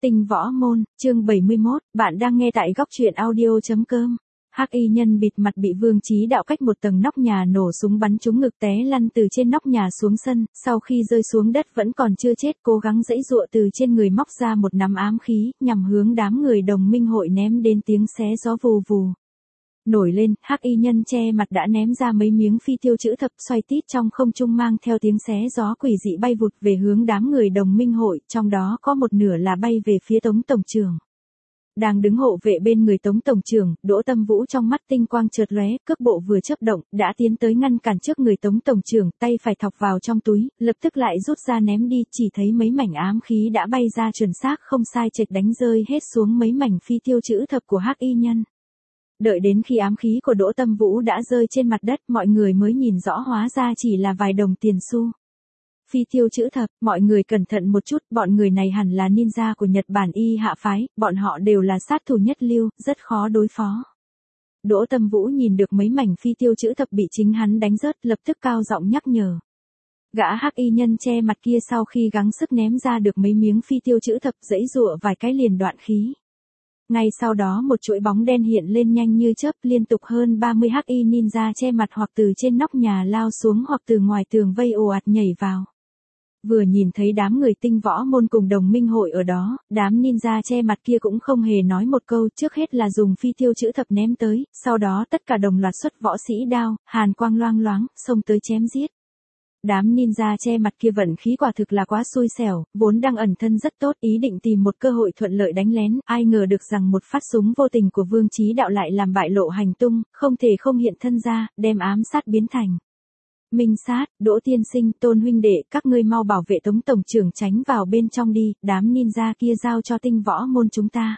Tinh võ môn, chương 71, bạn đang nghe tại góc truyện audio.com. Hắc y nhân bịt mặt bị Vương Chí Đạo cách một tầng nóc nhà nổ súng bắn trúng ngực té lăn từ trên nóc nhà xuống sân, sau khi rơi xuống đất vẫn còn chưa chết, cố gắng giãy giụa từ trên người móc ra một nắm ám khí, nhằm hướng đám người đồng minh hội ném đến tiếng xé gió vù vù. Nổi lên, hắc y nhân che mặt đã ném ra mấy miếng phi tiêu chữ thập xoay tít trong không trung mang theo tiếng xé gió quỷ dị bay vụt về hướng đám người đồng minh hội, trong đó có một nửa là bay về phía Tống tổng trưởng. Đang đứng hộ vệ bên người Tống tổng trưởng, Đỗ Tâm Vũ trong mắt tinh quang chợt lóe, cước bộ vừa chớp động, đã tiến tới ngăn cản trước người Tống tổng trưởng, tay phải thọc vào trong túi, lập tức lại rút ra ném đi, chỉ thấy mấy mảnh ám khí đã bay ra chuẩn xác không sai chệch đánh rơi hết xuống mấy mảnh phi tiêu chữ thập của hắc y nhân. Đợi đến khi ám khí của Đỗ Tâm Vũ đã rơi trên mặt đất, mọi người mới nhìn rõ hóa ra chỉ là vài đồng tiền xu. Phi tiêu chữ thập, mọi người cẩn thận một chút, bọn người này hẳn là ninja của Nhật Bản Y Hạ phái, bọn họ đều là sát thủ nhất lưu, rất khó đối phó. Đỗ Tâm Vũ nhìn được mấy mảnh phi tiêu chữ thập bị chính hắn đánh rớt, lập tức cao giọng nhắc nhở. Gã hắc y nhân che mặt kia sau khi gắng sức ném ra được mấy miếng phi tiêu chữ thập, giãy giụa vài cái liền đoạn khí. Ngay sau đó một chuỗi bóng đen hiện lên nhanh như chớp, liên tục hơn 30 hắc y ninja che mặt hoặc từ trên nóc nhà lao xuống hoặc từ ngoài tường vây ồ ạt nhảy vào. Vừa nhìn thấy đám người tinh võ môn cùng đồng minh hội ở đó, đám ninja che mặt kia cũng không hề nói một câu, trước hết là dùng phi tiêu chữ thập ném tới, sau đó tất cả đồng loạt xuất võ sĩ đao, hàn quang loang loáng, xông tới chém giết. Đám ninja che mặt kia vận khí quả thực là quá xui xẻo, vốn đang ẩn thân rất tốt, ý định tìm một cơ hội thuận lợi đánh lén, ai ngờ được rằng một phát súng vô tình của Vương Chí Đạo lại làm bại lộ hành tung, không thể không hiện thân ra, đem ám sát biến thành. Minh sát, Đỗ tiên sinh, Tôn huynh đệ, các ngươi mau bảo vệ Tống tổng trưởng tránh vào bên trong đi, đám ninja kia giao cho tinh võ môn chúng ta.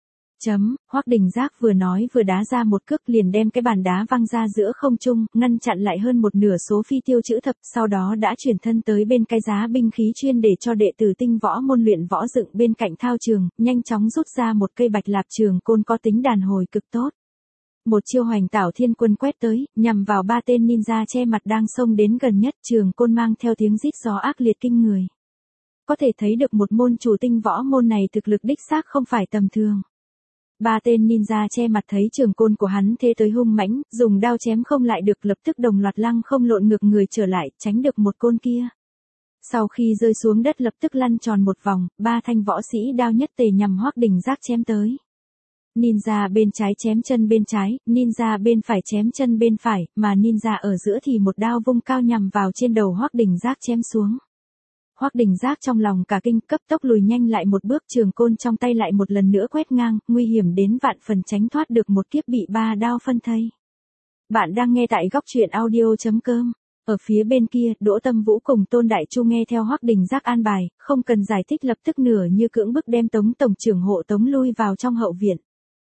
Hoắc Đình Giác vừa nói vừa đá ra một cước liền đem cái bàn đá văng ra giữa không trung, ngăn chặn lại hơn một nửa số phi tiêu chữ thập, sau đó đã chuyển thân tới bên cái giá binh khí chuyên để cho đệ tử tinh võ môn luyện võ dựng bên cạnh thao trường, nhanh chóng rút ra một cây bạch lạp trường côn có tính đàn hồi cực tốt. Một chiêu hoành tảo thiên quân quét tới, nhằm vào ba tên ninja che mặt đang xông đến gần nhất, trường côn mang theo tiếng rít gió ác liệt kinh người. Có thể thấy được một môn chủ tinh võ môn này thực lực đích xác không phải tầm thường. Ba tên ninja che mặt thấy trường côn của hắn thế tới hung mãnh, dùng đao chém không lại được, lập tức đồng loạt lăng không lộn ngược người trở lại, tránh được một côn kia. Sau khi rơi xuống đất lập tức lăn tròn một vòng, ba thanh võ sĩ đao nhất tề nhằm Hoắc Đình Giác chém tới. Ninja bên trái chém chân bên trái, ninja bên phải chém chân bên phải, mà ninja ở giữa thì một đao vung cao nhằm vào trên đầu Hoắc Đình Giác chém xuống. Hoắc Đình Giác trong lòng cả kinh, cấp tốc lùi nhanh lại một bước, trường côn trong tay lại một lần nữa quét ngang, nguy hiểm đến vạn phần tránh thoát được một kiếp bị ba đao phân thây. Bạn đang nghe tại góc truyện audio.com. Ở phía bên kia, Đỗ Tâm Vũ cùng Tôn Đại Chu nghe theo Hoắc Đình Giác an bài, không cần giải thích lập tức nửa như cưỡng bức đem Tống tổng trưởng hộ tống lui vào trong hậu viện.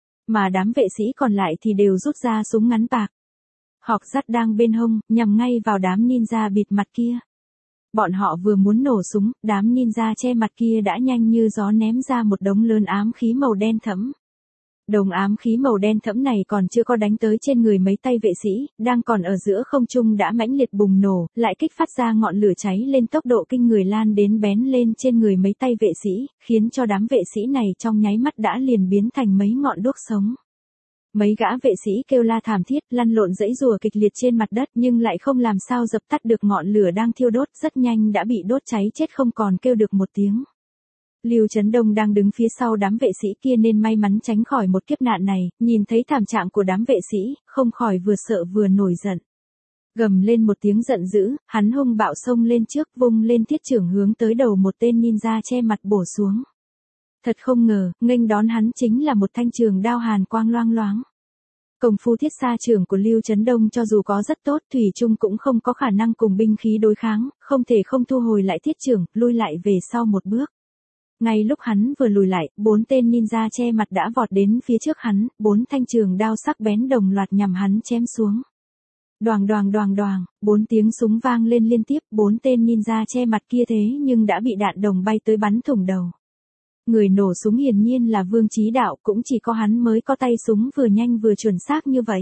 Mà đám vệ sĩ còn lại thì đều rút ra súng ngắn bạc. Hộc dắt đang bên hông, nhằm ngay vào đám ninja bịt mặt kia. Bọn họ vừa muốn nổ súng, đám ninja che mặt kia đã nhanh như gió ném ra một đống lớn ám khí màu đen thẫm. Đống ám khí màu đen thẫm này còn chưa có đánh tới trên người mấy tay vệ sĩ, đang còn ở giữa không trung đã mãnh liệt bùng nổ, lại kích phát ra ngọn lửa cháy lên tốc độ kinh người lan đến bén lên trên người mấy tay vệ sĩ, khiến cho đám vệ sĩ này trong nháy mắt đã liền biến thành mấy ngọn đuốc sống. Mấy gã vệ sĩ kêu la thảm thiết, lăn lộn giãy giụa kịch liệt trên mặt đất nhưng lại không làm sao dập tắt được ngọn lửa đang thiêu đốt, rất nhanh đã bị đốt cháy chết không còn kêu được một tiếng. Lưu Chấn Đông đang đứng phía sau đám vệ sĩ kia nên may mắn tránh khỏi một kiếp nạn này, nhìn thấy thảm trạng của đám vệ sĩ, không khỏi vừa sợ vừa nổi giận. Gầm lên một tiếng giận dữ, hắn hung bạo xông lên trước, vung lên thiết chưởng hướng tới đầu một tên ninja che mặt bổ xuống. Thật không ngờ, nghênh đón hắn chính là một thanh trường đao hàn quang loang loáng. Công phu thiết xa trường của Lưu Chấn Đông cho dù có rất tốt, thủy chung cũng không có khả năng cùng binh khí đối kháng, không thể không thu hồi lại thiết chưởng, lui lại về sau một bước. Ngay lúc hắn vừa lùi lại, bốn tên ninja che mặt đã vọt đến phía trước hắn, bốn thanh trường đao sắc bén đồng loạt nhằm hắn chém xuống. Đoàng đoàng đoàng đoàng, bốn tiếng súng vang lên liên tiếp, bốn tên ninja che mặt kia thế nhưng đã bị đạn đồng bay tới bắn thủng đầu. Người nổ súng hiển nhiên là Vương Chí Đạo, cũng chỉ có hắn mới có tay súng vừa nhanh vừa chuẩn xác như vậy.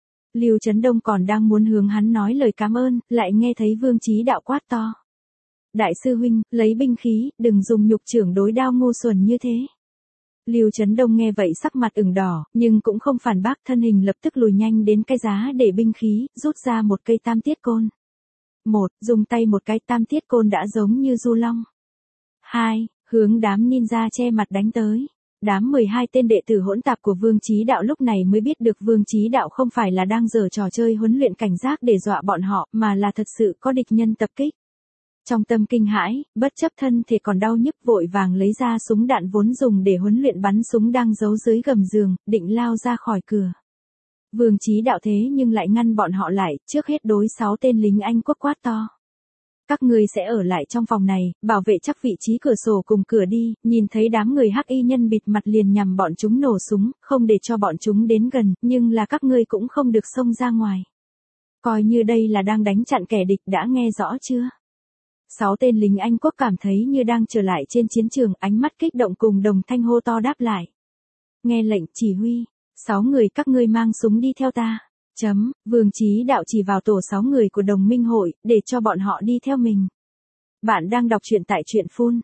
Lưu Chấn Đông còn đang muốn hướng hắn nói lời cảm ơn, lại nghe thấy Vương Chí Đạo quát to. Đại sư huynh, lấy binh khí, đừng dùng nhục chưởng đối đao ngu xuẩn như thế. Lưu Chấn Đông nghe vậy sắc mặt ửng đỏ, nhưng cũng không phản bác, thân hình lập tức lùi nhanh đến cái giá để binh khí, rút ra một cây tam tiết côn. 1. Dùng tay một cái tam tiết côn đã giống như du long. 2. Hướng đám ninja che mặt đánh tới. Đám 12 tên đệ tử hỗn tạp của Vương Chí Đạo lúc này mới biết được Vương Chí Đạo không phải là đang giở trò chơi huấn luyện cảnh giác để dọa bọn họ, mà là thật sự có địch nhân tập kích. Trong tâm kinh hãi, bất chấp thân thể còn đau nhức vội vàng lấy ra súng đạn vốn dùng để huấn luyện bắn súng đang giấu dưới gầm giường, định lao ra khỏi cửa. Vương Chí Đạo thế nhưng lại ngăn bọn họ lại, trước hết đối 6 tên lính Anh quốc quát to. Các ngươi sẽ ở lại trong phòng này, bảo vệ chắc vị trí cửa sổ cùng cửa đi, nhìn thấy đám người hắc y nhân bịt mặt liền nhằm bọn chúng nổ súng, không để cho bọn chúng đến gần, nhưng là các ngươi cũng không được xông ra ngoài. Coi như đây là đang đánh chặn kẻ địch, đã nghe rõ chưa? 6 tên lính Anh quốc cảm thấy như đang trở lại trên chiến trường, ánh mắt kích động cùng đồng thanh hô to đáp lại. Nghe lệnh chỉ huy, 6 người các ngươi mang súng đi theo ta. Vương Chí Đạo chỉ vào tổ 6 người của đồng minh hội, để cho bọn họ đi theo mình. Bạn đang đọc truyện tại truyện phun.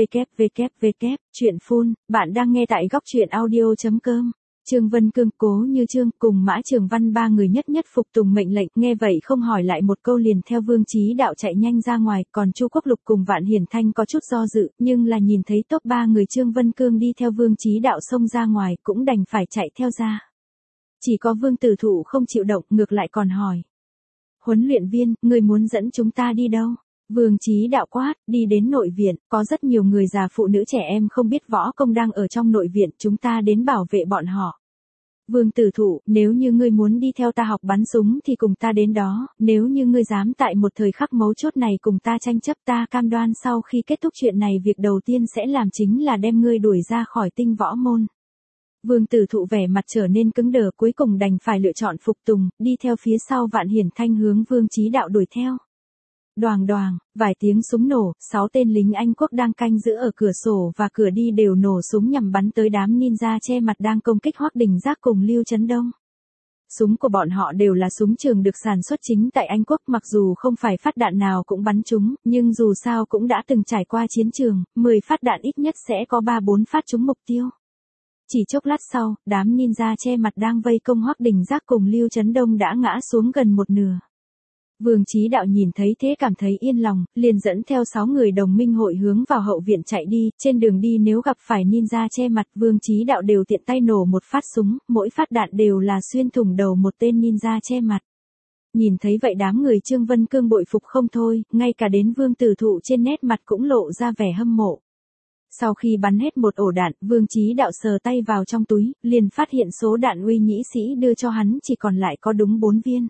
Truyện phun, bạn đang nghe tại góc truyện audio.com. Trương Vân Cương, Cố Như Trương cùng Mã Trường Văn ba người nhất nhất phục tùng mệnh lệnh, nghe vậy không hỏi lại một câu liền theo Vương Chí Đạo chạy nhanh ra ngoài, còn Chu Quốc Lục cùng Vạn Hiển Thanh có chút do dự, nhưng là nhìn thấy top 3 người Trương Vân Cương đi theo Vương Chí Đạo xông ra ngoài, cũng đành phải chạy theo ra. Chỉ có Vương Tử Thụ không chịu động, ngược lại còn hỏi. Huấn luyện viên, người muốn dẫn chúng ta đi đâu? Vương Chí Đạo quát, đi đến nội viện, có rất nhiều người già phụ nữ trẻ em không biết võ công đang ở trong nội viện, chúng ta đến bảo vệ bọn họ. Vương Tử Thụ, nếu như ngươi muốn đi theo ta học bắn súng thì cùng ta đến đó, nếu như ngươi dám tại một thời khắc mấu chốt này cùng ta tranh chấp, ta cam đoan sau khi kết thúc chuyện này việc đầu tiên sẽ làm chính là đem ngươi đuổi ra khỏi tinh võ môn. Vương Tử Thụ vẻ mặt trở nên cứng đờ, cuối cùng đành phải lựa chọn phục tùng, đi theo phía sau Vạn Hiển Thanh hướng Vương Chí Đạo đuổi theo. Đoàng đoàng, vài tiếng súng nổ, 6 tên lính Anh quốc đang canh giữ ở cửa sổ và cửa đi đều nổ súng nhằm bắn tới đám ninja che mặt đang công kích Hoắc Đình Giác cùng Lưu Chấn Đông. Súng của bọn họ đều là súng trường được sản xuất chính tại Anh quốc, mặc dù không phải phát đạn nào cũng bắn trúng, nhưng dù sao cũng đã từng trải qua chiến trường, 10 phát đạn ít nhất sẽ có 3-4 phát trúng mục tiêu. Chỉ chốc lát sau, đám ninja che mặt đang vây công Hoắc Đình Giác cùng Lưu Chấn Đông đã ngã xuống gần một nửa. Vương Chí Đạo nhìn thấy thế cảm thấy yên lòng, liền dẫn theo 6 người đồng minh hội hướng vào hậu viện chạy đi, trên đường đi nếu gặp phải ninja che mặt, Vương Chí Đạo đều tiện tay nổ một phát súng, mỗi phát đạn đều là xuyên thủng đầu một tên ninja che mặt. Nhìn thấy vậy đám người Trương Vân Cương bội phục không thôi, ngay cả đến Vương Tử Thụ trên nét mặt cũng lộ ra vẻ hâm mộ. Sau khi bắn hết một ổ đạn, Vương Chí Đạo sờ tay vào trong túi, liền phát hiện số đạn Uy Nhĩ Sĩ đưa cho hắn chỉ còn lại có đúng 4 viên.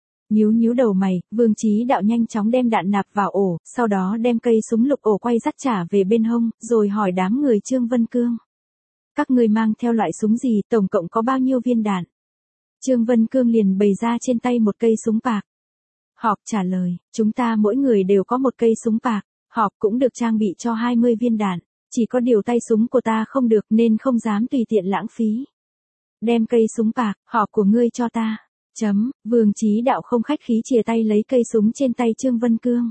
Nhíu đầu mày, Vương Chí Đạo nhanh chóng đem đạn nạp vào ổ, sau đó đem cây súng lục ổ quay dắt trả về bên hông, rồi hỏi đám người Trương Vân Cương. Các ngươi mang theo loại súng gì, tổng cộng có bao nhiêu viên đạn? Trương Vân Cương liền bày ra trên tay một cây súng bạc. Họp trả lời, chúng ta mỗi người đều có một cây súng bạc, họp cũng được trang bị cho 20 viên đạn. Chỉ có điều tay súng của ta không được nên không dám tùy tiện lãng phí. Đem cây súng bạc, họp của ngươi cho ta. Vương Chí Đạo không khách khí chìa tay lấy cây súng trên tay Trương Vân Cương.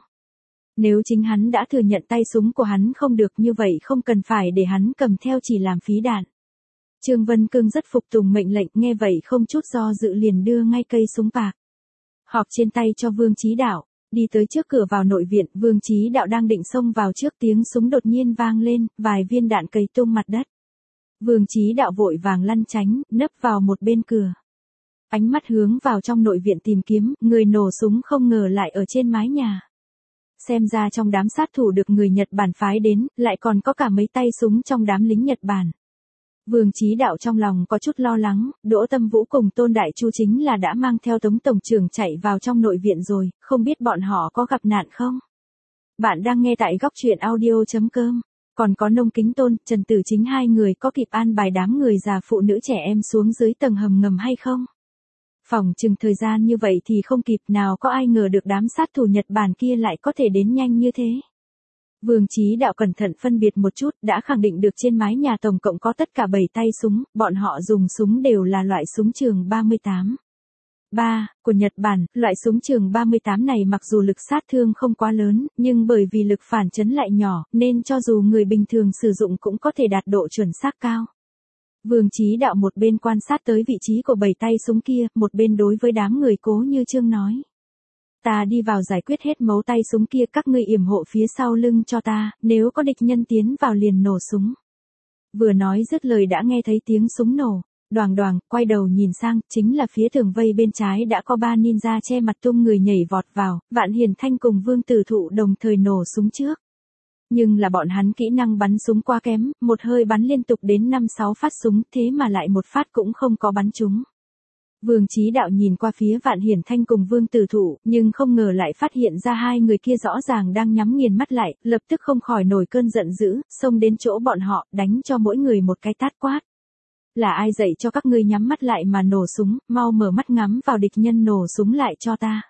Nếu chính hắn đã thừa nhận tay súng của hắn không được như vậy không cần phải để hắn cầm theo chỉ làm phí đạn. Trương Vân Cương rất phục tùng mệnh lệnh, nghe vậy không chút do dự liền đưa ngay cây súng bạc. Họp trên tay cho Vương Chí Đạo. Đi tới trước cửa vào nội viện, Vương Chí Đạo đang định xông vào trước tiếng súng đột nhiên vang lên, vài viên đạn cầy tung mặt đất. Vương Chí Đạo vội vàng lăn tránh, nấp vào một bên cửa. Ánh mắt hướng vào trong nội viện tìm kiếm, người nổ súng không ngờ lại ở trên mái nhà. Xem ra trong đám sát thủ được người Nhật Bản phái đến, lại còn có cả mấy tay súng trong đám lính Nhật Bản. Vương Chí Đạo trong lòng có chút lo lắng, Đỗ Tâm Vũ cùng Tôn Đại Chu chính là đã mang theo Tống tổng trưởng chạy vào trong nội viện rồi, không biết bọn họ có gặp nạn không? Bạn đang nghe tại góc truyện audio.com. Còn có Nông Kính Tôn, Trần Tử Chính hai người có kịp an bài đám người già phụ nữ trẻ em xuống dưới tầng hầm ngầm hay không? Phỏng chừng thời gian như vậy thì không kịp, nào có ai ngờ được đám sát thủ Nhật Bản kia lại có thể đến nhanh như thế. Vương Chí Đạo cẩn thận phân biệt một chút, đã khẳng định được trên mái nhà tổng cộng có tất cả 7 tay súng, bọn họ dùng súng đều là loại súng trường 38. Của Nhật Bản, loại súng trường 38 này mặc dù lực sát thương không quá lớn, nhưng bởi vì lực phản chấn lại nhỏ, nên cho dù người bình thường sử dụng cũng có thể đạt độ chuẩn xác cao. Vương Chí Đạo một bên quan sát tới vị trí của 7 tay súng kia, một bên đối với đám người Cố Như Chương nói. Ta đi vào giải quyết hết mấu tay súng kia, các ngươi yểm hộ phía sau lưng cho ta, nếu có địch nhân tiến vào liền nổ súng. Vừa nói dứt lời đã nghe thấy tiếng súng nổ. Đoàng đoàng, quay đầu nhìn sang, chính là phía tường vây bên trái đã có 3 ninja che mặt tung người nhảy vọt vào, Vạn Hiển Thanh cùng Vương Tử Thụ đồng thời nổ súng trước. Nhưng là bọn hắn kỹ năng bắn súng quá kém, một hơi bắn liên tục đến 5-6 phát súng, thế mà lại một phát cũng không có bắn trúng. Vương Chí Đạo nhìn qua phía Vạn Hiển Thanh cùng Vương Tử Thụ, nhưng không ngờ lại phát hiện ra hai người kia rõ ràng đang nhắm nghiền mắt lại, lập tức không khỏi nổi cơn giận dữ, xông đến chỗ bọn họ, đánh cho mỗi người một cái tát quát. Là ai dạy cho các ngươi nhắm mắt lại mà nổ súng, mau mở mắt ngắm vào địch nhân nổ súng lại cho ta.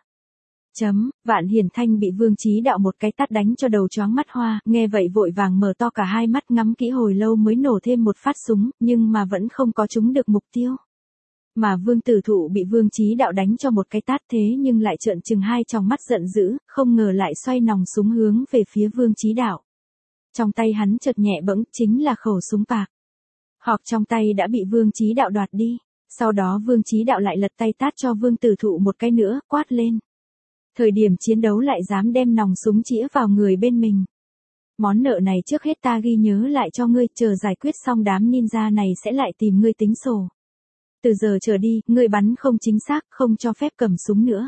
Vạn Hiển Thanh bị Vương Chí Đạo một cái tát đánh cho đầu choáng mắt hoa, nghe vậy vội vàng mở to cả hai mắt ngắm kỹ hồi lâu mới nổ thêm một phát súng, nhưng mà vẫn không có trúng được mục tiêu. Mà Vương Tử Thụ bị Vương Chí Đạo đánh cho một cái tát thế nhưng lại trợn trừng hai tròng mắt giận dữ, không ngờ lại xoay nòng súng hướng về phía Vương Chí Đạo. Trong tay hắn chợt nhẹ bẫng, chính là khẩu súng bạc. Họp trong tay đã bị Vương Chí Đạo đoạt đi, sau đó Vương Chí Đạo lại lật tay tát cho Vương Tử Thụ một cái nữa, quát lên. Thời điểm chiến đấu lại dám đem nòng súng chĩa vào người bên mình. Món nợ này trước hết ta ghi nhớ lại cho ngươi, chờ giải quyết xong đám ninja này sẽ lại tìm ngươi tính sổ. Từ giờ trở đi, ngươi bắn không chính xác, không cho phép cầm súng nữa.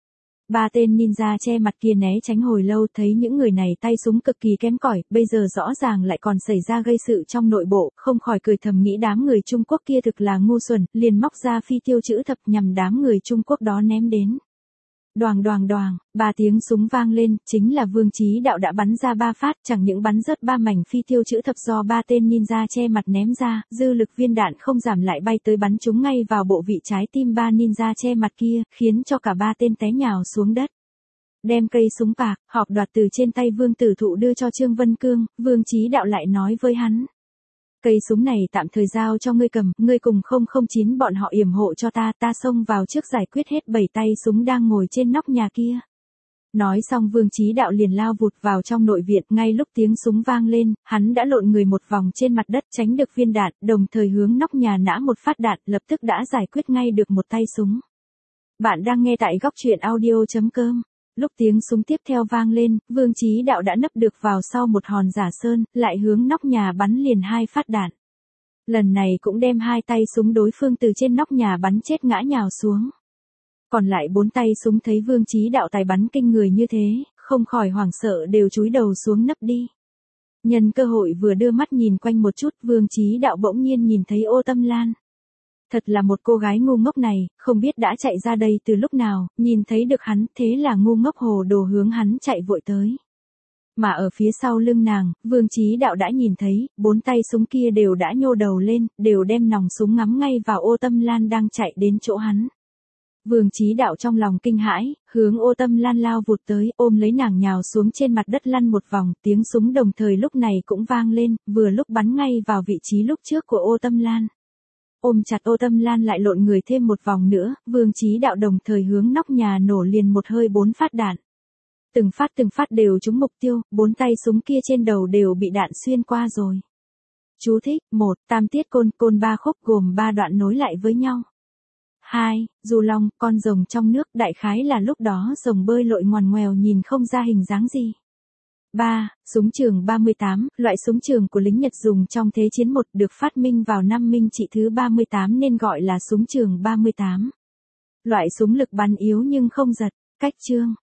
3 tên ninja che mặt kia né tránh hồi lâu, thấy những người này tay súng cực kỳ kém cỏi, bây giờ rõ ràng lại còn xảy ra gây sự trong nội bộ, không khỏi cười thầm nghĩ đám người Trung Quốc kia thực là ngu xuẩn, liền móc ra phi tiêu chữ thập nhằm đám người Trung Quốc đó ném đến. Đoàng đoàng đoàng, 3 tiếng súng vang lên, chính là Vương Chí Đạo đã bắn ra 3 phát, chẳng những bắn rớt 3 mảnh phi tiêu chữ thập do 3 tên ninja che mặt ném ra, dư lực viên đạn không giảm lại bay tới bắn trúng ngay vào bộ vị trái tim 3 ninja che mặt kia, khiến cho cả 3 tên té nhào xuống đất. Đem cây súng bạc, họp đoạt từ trên tay Vương Tử Thụ đưa cho Trương Vân Cương, Vương Chí Đạo lại nói với hắn. Cây súng này tạm thời giao cho ngươi cầm, ngươi cùng 009 bọn họ yểm hộ cho ta, ta xông vào trước giải quyết hết 7 tay súng đang ngồi trên nóc nhà kia. Nói xong Vương Chí Đạo liền lao vụt vào trong nội viện, ngay lúc tiếng súng vang lên, hắn đã lộn người một vòng trên mặt đất tránh được viên đạn, đồng thời hướng nóc nhà nã một phát đạn, lập tức đã giải quyết ngay được một tay súng. Bạn đang nghe tại góc truyện audio.com. Lúc tiếng súng tiếp theo vang lên, Vương Chí Đạo đã nấp được vào sau một hòn giả sơn, lại hướng nóc nhà bắn liền 2 phát đạn. Lần này cũng đem 2 tay súng đối phương từ trên nóc nhà bắn chết ngã nhào xuống. Còn lại 4 tay súng thấy Vương Chí Đạo tài bắn kinh người như thế, không khỏi hoảng sợ đều chúi đầu xuống nấp đi. Nhân cơ hội vừa đưa mắt nhìn quanh một chút, Vương Chí Đạo bỗng nhiên nhìn thấy Ô Tâm Lan. Thật là một cô gái ngu ngốc này, không biết đã chạy ra đây từ lúc nào, nhìn thấy được hắn, thế là ngu ngốc hồ đồ hướng hắn chạy vội tới. Mà ở phía sau lưng nàng, Vương Chí Đạo đã nhìn thấy, 4 tay súng kia đều đã nhô đầu lên, đều đem nòng súng ngắm ngay vào Ô Tâm Lan đang chạy đến chỗ hắn. Vương Chí Đạo trong lòng kinh hãi, hướng Ô Tâm Lan lao vụt tới, ôm lấy nàng nhào xuống trên mặt đất lăn một vòng, tiếng súng đồng thời lúc này cũng vang lên, vừa lúc bắn ngay vào vị trí lúc trước của Ô Tâm Lan. Ôm chặt Ô Tâm Lan lại lộn người thêm một vòng nữa, Vương Chí Đạo đồng thời hướng nóc nhà nổ liền một hơi 4 phát đạn. Từng phát đều trúng mục tiêu, 4 tay súng kia trên đầu đều bị đạn xuyên qua rồi. Chú thích: 1. Tam tiết côn 3 khúc gồm 3 đoạn nối lại với nhau. 2. Du long, con rồng trong nước, đại khái là lúc đó rồng bơi lội ngoằn ngoèo nhìn không ra hình dáng gì. 3. Súng trường 38, loại súng trường của lính Nhật dùng trong Thế chiến 1 được phát minh vào năm Minh Trị thứ 38 nên gọi là súng trường 38. Loại súng lực bắn yếu nhưng không giật. Cách chương